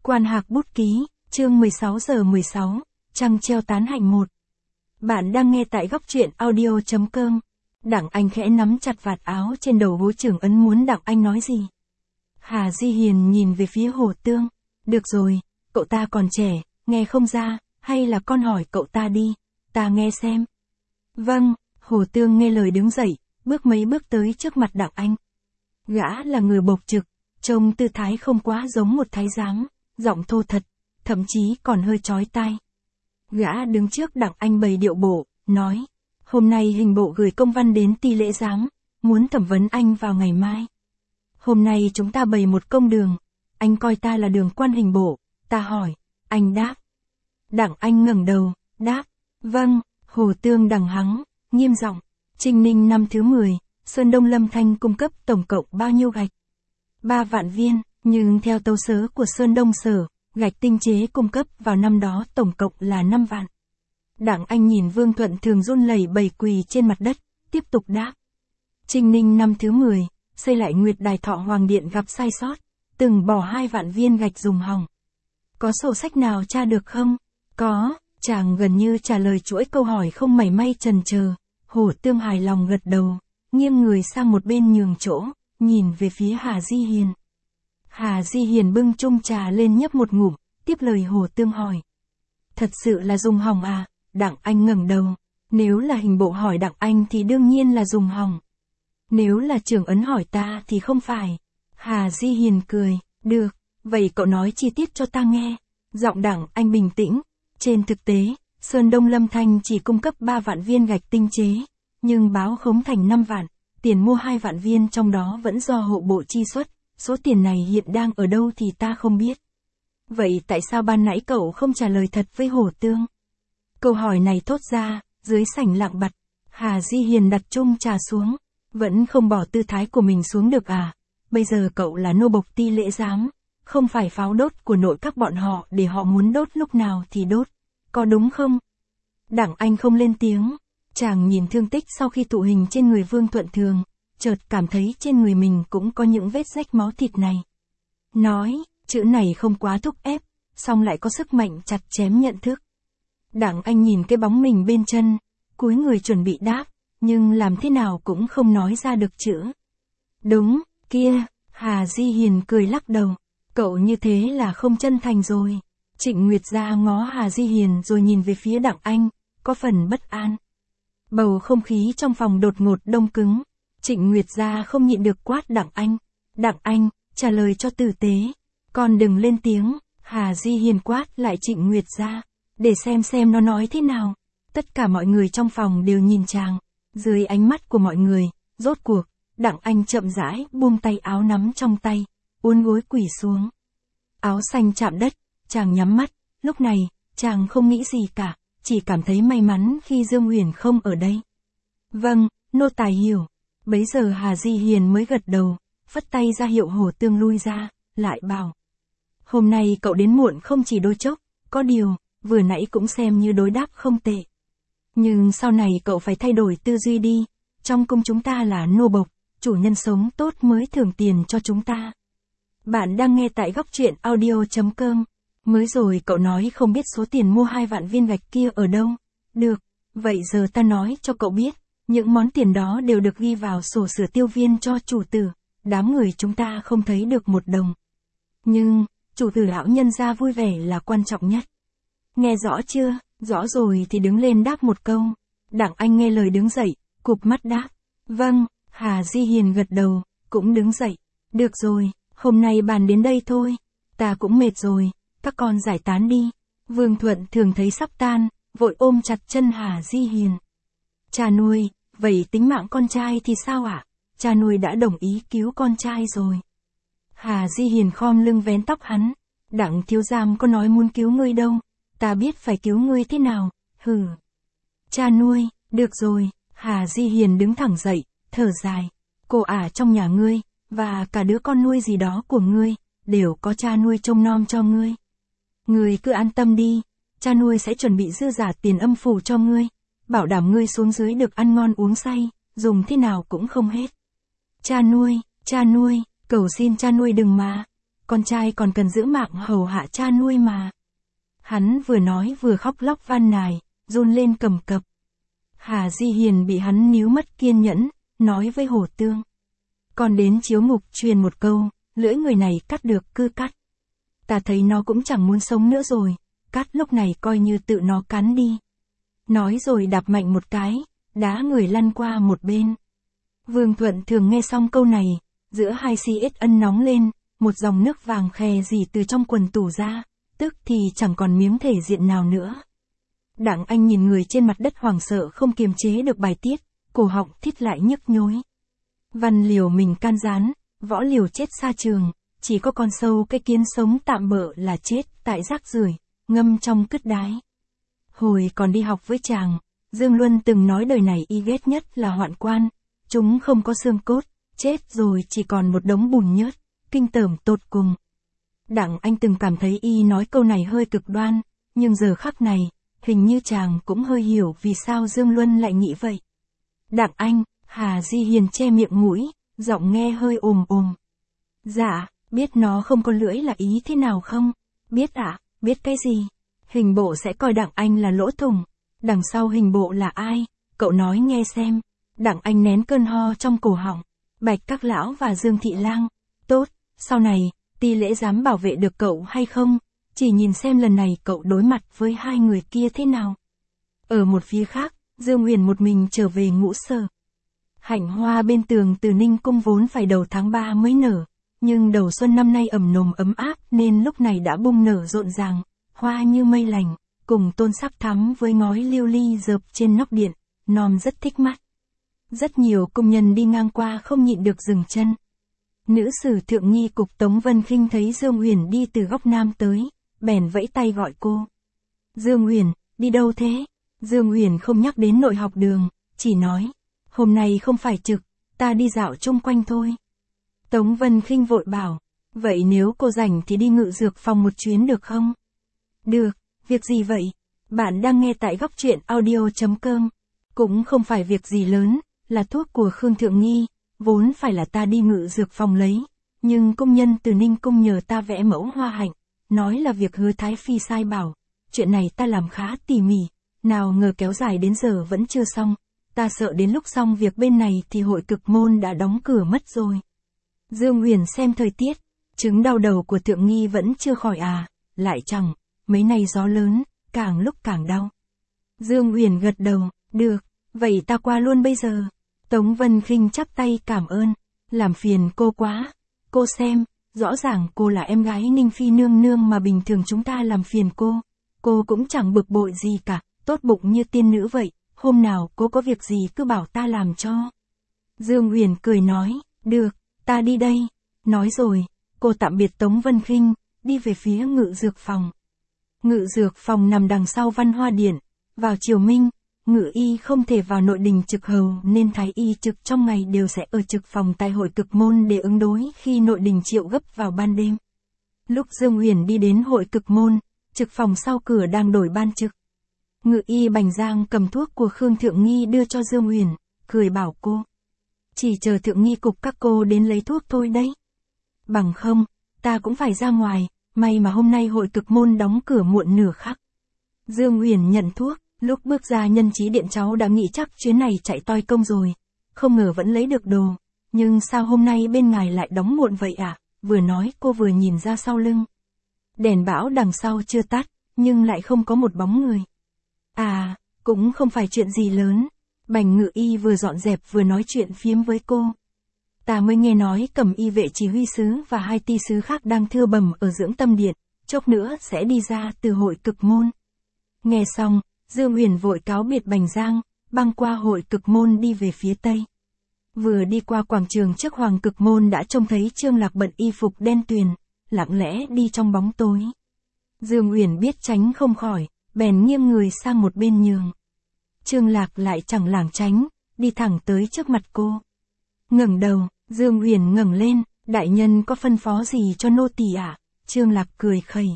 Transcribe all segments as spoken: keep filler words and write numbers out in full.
Quan Hạc Bút Ký, chương mười sáu giờ mười sáu, Trăng treo tán hạnh một. Bạn đang nghe tại góc truyện audio chấm com. Đặng Anh khẽ nắm chặt vạt áo trên đầu Vũ Trưởng Ấn muốn Đặng Anh nói gì. Hà Di Hiền nhìn về phía Hồ Tương. Được rồi, cậu ta còn trẻ, nghe không ra, hay là con hỏi cậu ta đi, ta nghe xem. Vâng, Hồ Tương nghe lời đứng dậy, bước mấy bước tới trước mặt Đặng Anh. Gã là người bộc trực, trông tư thái không quá giống một thái giám, giọng thô thật, thậm chí còn hơi chói tai. Gã đứng trước Đặng Anh bày điệu bộ, nói, hôm nay hình bộ gửi công văn đến ty lễ giám, muốn thẩm vấn anh vào ngày mai. Hôm nay chúng ta bày một công đường, anh coi ta là đường quan hình bộ, ta hỏi, anh đáp. Đặng Anh ngẩng đầu, đáp, vâng. Hồ Tương đằng hắng, nghiêm giọng, Trinh Ninh năm thứ mười, Sơn Đông Lâm Thanh cung cấp tổng cộng bao nhiêu gạch? Ba vạn viên, nhưng theo tấu sớ của Sơn Đông Sở, gạch tinh chế cung cấp vào năm đó tổng cộng là năm vạn. Đặng Anh nhìn Vương Thuận Thường run lẩy bẩy quỳ trên mặt đất, tiếp tục đáp. Trinh Ninh năm thứ mười, xây lại Nguyệt Đài Thọ Hoàng Điện gặp sai sót, từng bỏ hai vạn viên gạch dùng hỏng. Có sổ sách nào tra được không? Có. Chàng gần như trả lời chuỗi câu hỏi không mảy may chần chờ. Hồ Tương hài lòng gật đầu, nghiêng người sang một bên nhường chỗ, nhìn về phía Hà Di Hiền. Hà Di Hiền bưng chung trà lên nhấp một ngụm, tiếp lời Hồ Tương hỏi. Thật sự là dùng hỏng à? Đặng Anh ngẩng đầu. Nếu là hình bộ hỏi Đặng Anh thì đương nhiên là dùng hỏng. Nếu là Trưởng Ấn hỏi ta thì không phải. Hà Di Hiền cười, được, vậy cậu nói chi tiết cho ta nghe. Giọng Đặng Anh bình tĩnh. Trên thực tế, Sơn Đông Lâm Thanh chỉ cung cấp ba vạn viên gạch tinh chế, nhưng báo khống thành năm vạn, tiền mua hai vạn viên trong đó vẫn do hộ bộ chi xuất, số tiền này hiện đang ở đâu thì ta không biết. Vậy tại sao ban nãy cậu không trả lời thật với Hồ Tương? Câu hỏi này thốt ra, dưới sảnh lặng bặt, Hà Di Hiền đặt chung trà xuống, vẫn không bỏ tư thái của mình xuống được à? Bây giờ cậu là nô bộc ty lễ giám, không phải pháo đốt của nội các bọn họ để họ muốn đốt lúc nào thì đốt, có đúng không? Đặng Anh không lên tiếng, chàng nhìn thương tích sau khi tụ hình trên người Vương Thuận Thường, chợt cảm thấy trên người mình cũng có những vết rách máu thịt này. Nói, chữ này không quá thúc ép, song lại có sức mạnh chặt chém nhận thức. Đặng Anh nhìn cái bóng mình bên chân, cúi người chuẩn bị đáp, nhưng làm thế nào cũng không nói ra được chữ. Đúng, kia, Hà Di Hiền cười lắc đầu. Cậu như thế là không chân thành rồi. Trịnh Nguyệt Gia ngó Hà Di Hiền rồi nhìn về phía Đặng Anh, có phần bất an. Bầu không khí trong phòng đột ngột đông cứng. Trịnh Nguyệt Gia không nhịn được quát Đặng Anh. Đặng Anh, trả lời cho tử tế. Con đừng lên tiếng. Hà Di Hiền quát lại Trịnh Nguyệt Gia. Để xem xem nó nói thế nào. Tất cả mọi người trong phòng đều nhìn chàng. Dưới ánh mắt của mọi người, rốt cuộc, Đặng Anh chậm rãi buông tay áo nắm trong tay, uốn gối quỳ xuống. Áo xanh chạm đất, chàng nhắm mắt, lúc này, chàng không nghĩ gì cả, chỉ cảm thấy may mắn khi Dương Huyền không ở đây. Vâng, nô tài hiểu. Bấy giờ Hà Di Hiền mới gật đầu, phất tay ra hiệu Hồ Tương lui ra, lại bảo. Hôm nay cậu đến muộn không chỉ đôi chốc, có điều, vừa nãy cũng xem như đối đáp không tệ. Nhưng sau này cậu phải thay đổi tư duy đi, trong cung chúng ta là nô bộc, chủ nhân sống tốt mới thưởng tiền cho chúng ta. Bạn đang nghe tại góc truyện audio chấm com. Mới rồi cậu nói không biết số tiền mua hai vạn viên gạch kia ở đâu. Được, vậy giờ ta nói cho cậu biết, những món tiền đó đều được ghi vào sổ sửa tiêu viên cho chủ tử, đám người chúng ta không thấy được một đồng. Nhưng, chủ tử lão nhân gia vui vẻ là quan trọng nhất. Nghe rõ chưa? Rõ rồi thì đứng lên đáp một câu. Đặng Anh nghe lời đứng dậy, cụp mắt đáp. Vâng, Hà Di Hiền gật đầu, cũng đứng dậy. Được rồi. Hôm nay bàn đến đây thôi, ta cũng mệt rồi, các con giải tán đi. Vương Thuận Thường thấy sắp tan, vội ôm chặt chân Hà Di Hiền. Cha nuôi, vậy tính mạng con trai thì sao ạ? À? Cha nuôi đã đồng ý cứu con trai rồi. Hà Di Hiền khom lưng vén tóc hắn. Đặng thiếu giám có nói muốn cứu ngươi đâu, ta biết phải cứu ngươi thế nào, hừ. Cha nuôi, được rồi, Hà Di Hiền đứng thẳng dậy, thở dài. Cô ả trong nhà ngươi, và cả đứa con nuôi gì đó của ngươi, đều có cha nuôi trông nom cho ngươi. Ngươi cứ an tâm đi, cha nuôi sẽ chuẩn bị dư giả tiền âm phủ cho ngươi, bảo đảm ngươi xuống dưới được ăn ngon uống say, dùng thế nào cũng không hết. Cha nuôi, cha nuôi, cầu xin cha nuôi đừng mà. con trai còn cần giữ mạng hầu hạ cha nuôi mà. Hắn vừa nói vừa khóc lóc van nài, run lên cầm cập. Hà Di Hiền bị hắn níu mất kiên nhẫn, nói với Hồ Tương. Còn đến chiếu ngục truyền một câu, lưỡi người này cắt được cứ cắt. Ta thấy nó cũng chẳng muốn sống nữa rồi, cắt lúc này coi như tự nó cắn đi. Nói rồi đạp mạnh một cái, đá người lăn qua một bên. Vương Thuận Thường nghe xong câu này, giữa hai si ết ân nóng lên, một dòng nước vàng khè rỉ từ trong quần tủ ra, tức thì chẳng còn miếng thể diện nào nữa. Đặng Anh nhìn người trên mặt đất hoảng sợ không kiềm chế được bài tiết, cổ họng thít lại nhức nhối. Văn Liều mình can gián, Võ Liều chết xa trường, chỉ có con sâu cái kiến sống tạm bợ là chết tại rác rưởi, ngâm trong cứt đái. Hồi còn đi học với chàng, Dương Luân từng nói đời này y ghét nhất là hoạn quan, chúng không có xương cốt, chết rồi chỉ còn một đống bùn nhớt, kinh tởm tột cùng. Đặng Anh từng cảm thấy y nói câu này hơi cực đoan, nhưng giờ khắc này, hình như chàng cũng hơi hiểu vì sao Dương Luân lại nghĩ vậy. Đặng Anh, Hà Di Hiền che miệng mũi, giọng nghe hơi ồm ồm. Dạ, biết nó không có lưỡi là ý thế nào không? Biết ạ, à, biết cái gì? Hình bộ sẽ coi Đặng Anh là lỗ thủng. Đằng sau hình bộ là ai? Cậu nói nghe xem. Đặng Anh nén cơn ho trong cổ họng. Bạch Các Lão và Dương Thị Lang. Tốt, sau này, Ti Lễ dám bảo vệ được cậu hay không? Chỉ nhìn xem lần này cậu đối mặt với hai người kia thế nào. Ở một phía khác, Dương Huyền một mình trở về Ngũ Sở. Hạnh hoa bên tường Từ Ninh Cung vốn phải đầu tháng ba mới nở, nhưng đầu xuân năm nay ẩm nồm ấm áp nên lúc này đã bung nở rộn ràng, hoa như mây lành, cùng tôn sắc thắm với ngói liêu ly dợp trên nóc điện, nom rất thích mắt. Rất nhiều công nhân đi ngang qua không nhịn được dừng chân. Nữ sử thượng nghi cục Tống Vân Khinh thấy Dương Huyền đi từ góc nam tới, bèn vẫy tay gọi cô. Dương Huyền, đi đâu thế? Dương Huyền không nhắc đến nội học đường, chỉ nói, hôm nay không phải trực, ta đi dạo chung quanh thôi. Tống Vân Khinh vội bảo, vậy nếu cô rảnh thì đi ngự dược phòng một chuyến được không? Được, việc gì vậy? Bạn đang nghe tại góc truyện audio chấm com. Cũng không phải việc gì lớn, là thuốc của Khương Thượng Nghi, vốn phải là ta đi ngự dược phòng lấy, nhưng công nhân từ Ninh Cung nhờ ta vẽ mẫu hoa hạnh, nói là việc Hứa Thái Phi sai bảo, chuyện này ta làm khá tỉ mỉ, nào ngờ kéo dài đến giờ vẫn chưa xong, ta sợ đến lúc xong việc bên này thì hội cực môn đã đóng cửa mất rồi. Dương Huyền xem thời tiết, chứng đau đầu của Thượng Nghi vẫn chưa khỏi à, lại chẳng, mấy nay gió lớn, càng lúc càng đau. Dương Huyền gật đầu, được, vậy ta qua luôn bây giờ. Tống Vân Khinh chắp tay cảm ơn, làm phiền cô quá. Cô xem, rõ ràng cô là em gái Ninh Phi nương nương mà bình thường chúng ta làm phiền cô. Cô cũng chẳng bực bội gì cả, tốt bụng như tiên nữ vậy, hôm nào cô có việc gì cứ bảo ta làm cho. Dương Huyền cười nói, được, ta đi đây. Nói rồi, cô tạm biệt Tống Vân Khinh, đi về phía ngự dược phòng. Ngự dược phòng nằm đằng sau Văn Hoa Điện, vào triều Minh, ngự y không thể vào nội đình trực hầu nên thái y trực trong ngày đều sẽ ở trực phòng tại hội cực môn để ứng đối khi nội đình triệu gấp vào ban đêm. Lúc Dương Huyền đi đến hội cực môn, trực phòng sau cửa đang đổi ban trực. Ngự y Bành Giang cầm thuốc của Khương Thượng Nghi đưa cho Dương Huyền, cười bảo cô. Chỉ chờ Thượng Nghi cục các cô đến lấy thuốc thôi đấy. Bằng không, ta cũng phải ra ngoài, may mà hôm nay hội cực môn đóng cửa muộn nửa khắc. Dương Huyền nhận thuốc, lúc bước ra Nhân Chí Điện cháu đã nghĩ chắc chuyến này chạy toi công rồi, không ngờ vẫn lấy được đồ, nhưng sao hôm nay bên ngài lại đóng muộn vậy à, vừa nói cô vừa nhìn ra sau lưng. Đèn bão đằng sau chưa tắt, nhưng lại không có một bóng người. À, cũng không phải chuyện gì lớn, Bành Ngự Y vừa dọn dẹp vừa nói chuyện phiếm với cô. Ta mới nghe nói Cẩm Y vệ chỉ huy sứ và hai ty sứ khác đang thưa bầm ở Dưỡng Tâm Điện, chốc nữa sẽ đi ra từ hội cực môn. Nghe xong, Dương Huyền vội cáo biệt Bành Giang, băng qua hội cực môn đi về phía tây. Vừa đi qua quảng trường trước Hoàng Cực Môn đã trông thấy Trương Lạc bận y phục đen tuyền, lặng lẽ đi trong bóng tối. Dương Huyền biết tránh không khỏi, bèn nghiêng người sang một bên nhường. Trương Lạc lại chẳng lảng tránh, đi thẳng tới trước mặt cô. Ngẩng đầu, Dương Huyền ngẩng lên, đại nhân có phân phó gì cho nô tỳ ạ? À? Trương Lạc cười khẩy.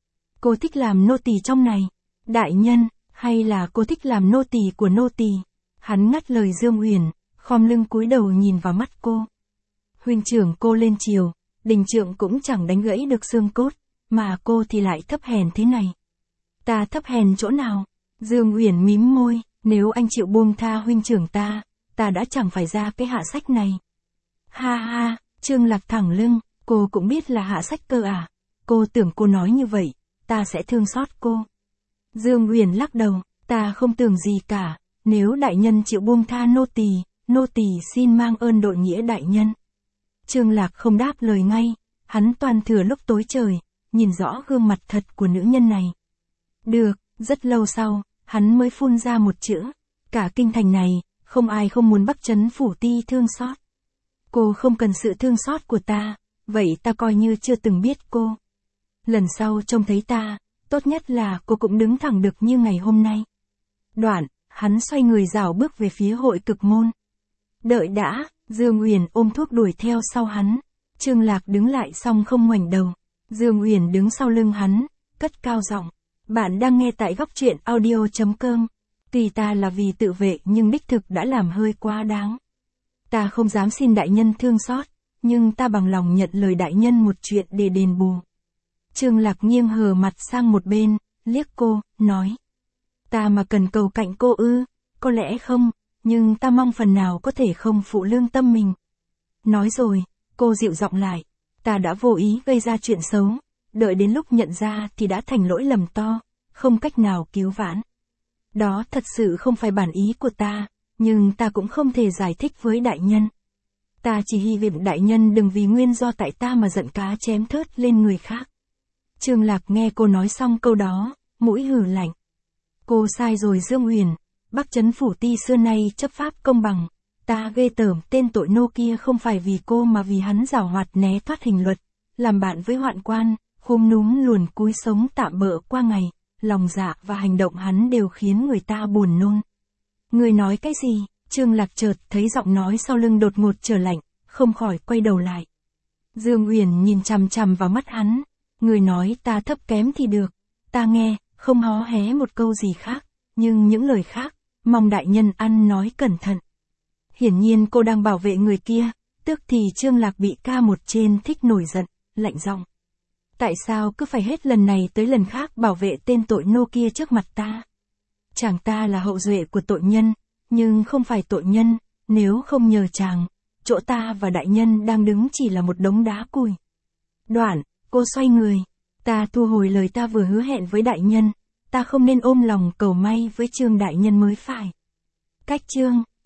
Cô thích làm nô tỳ trong này, đại nhân, hay là cô thích làm nô tỳ của nô tỳ? Hắn ngắt lời Dương Huyền, khom lưng cúi đầu nhìn vào mắt cô. Huynh trưởng cô lên triều, Đình Trượng cũng chẳng đánh gãy được xương cốt, mà cô thì lại thấp hèn thế này. Ta thấp hèn chỗ nào? Dương Uyển mím môi, nếu anh chịu buông tha huynh trưởng ta, ta đã chẳng phải ra cái hạ sách này. Ha ha, Trương Lạc thẳng lưng, cô cũng biết là hạ sách cơ à? Cô tưởng cô nói như vậy, ta sẽ thương xót cô. Dương Uyển lắc đầu, ta không tưởng gì cả, nếu đại nhân chịu buông tha nô tỳ, nô tỳ xin mang ơn đội nghĩa đại nhân. Trương Lạc không đáp lời ngay, hắn toàn thừa lúc tối trời, nhìn rõ gương mặt thật của nữ nhân này. Được, rất lâu sau, hắn mới phun ra một chữ, cả kinh thành này, không ai không muốn Bắc Trấn Phủ Ti thương xót. Cô không cần sự thương xót của ta, vậy ta coi như chưa từng biết cô. Lần sau trông thấy ta, tốt nhất là cô cũng đứng thẳng được như ngày hôm nay. Đoạn, hắn xoay người rảo bước về phía hội cực môn. Đợi đã, Dương Uyển ôm thuốc đuổi theo sau hắn. Trương Lạc đứng lại xong không ngoảnh đầu. Dương Uyển đứng sau lưng hắn, cất cao giọng. Bạn đang nghe tại góc truyện audio chấm com. Tuy ta là vì tự vệ nhưng đích thực đã làm hơi quá đáng. Ta không dám xin đại nhân thương xót, nhưng ta bằng lòng nhận lời đại nhân một chuyện để đền bù. Trương Lạc nghiêng hờ mặt sang một bên, liếc cô, nói. Ta mà cần cầu cạnh cô ư, có lẽ không, nhưng ta mong phần nào có thể không phụ lương tâm mình. Nói rồi, cô dịu giọng lại, ta đã vô ý gây ra chuyện xấu, đợi đến lúc nhận ra thì đã thành lỗi lầm to, không cách nào cứu vãn. Đó thật sự không phải bản ý của ta, nhưng ta cũng không thể giải thích với đại nhân. Ta chỉ hy vọng đại nhân đừng vì nguyên do tại ta mà giận cá chém thớt lên người khác. Trương Lạc nghe cô nói xong câu đó, mũi hừ lạnh. Cô sai rồi Dương Uyển, Bắc Trấn Phủ Ti xưa nay chấp pháp công bằng, ta ghê tởm tên tội nô kia không phải vì cô mà vì hắn giảo hoạt né thoát hình luật, làm bạn với hoạn quan, khúm núm luồn cúi sống tạm bợ qua ngày, lòng dạ và hành động hắn đều khiến người ta buồn nôn. Người nói cái gì? Trương Lạc chợt thấy giọng nói sau lưng đột ngột trở lạnh, không khỏi quay đầu lại. Dương Uyển nhìn chằm chằm vào mắt hắn, người nói ta thấp kém thì được, ta nghe, không hó hé một câu gì khác, nhưng những lời khác, mong đại nhân ăn nói cẩn thận. Hiển nhiên cô đang bảo vệ người kia, tức thì Trương Lạc bị ca một trên thích nổi giận, lạnh giọng. Tại sao cứ phải hết lần này tới lần khác bảo vệ tên tội nô kia trước mặt ta? Chàng ta là hậu duệ của tội nhân, nhưng không phải tội nhân, nếu không nhờ chàng, chỗ ta và đại nhân đang đứng chỉ là một đống đá cùi. Đoạn, cô xoay người, ta thu hồi lời ta vừa hứa hẹn với đại nhân, ta không nên ôm lòng cầu may với Trương đại nhân mới phải. Cách Trương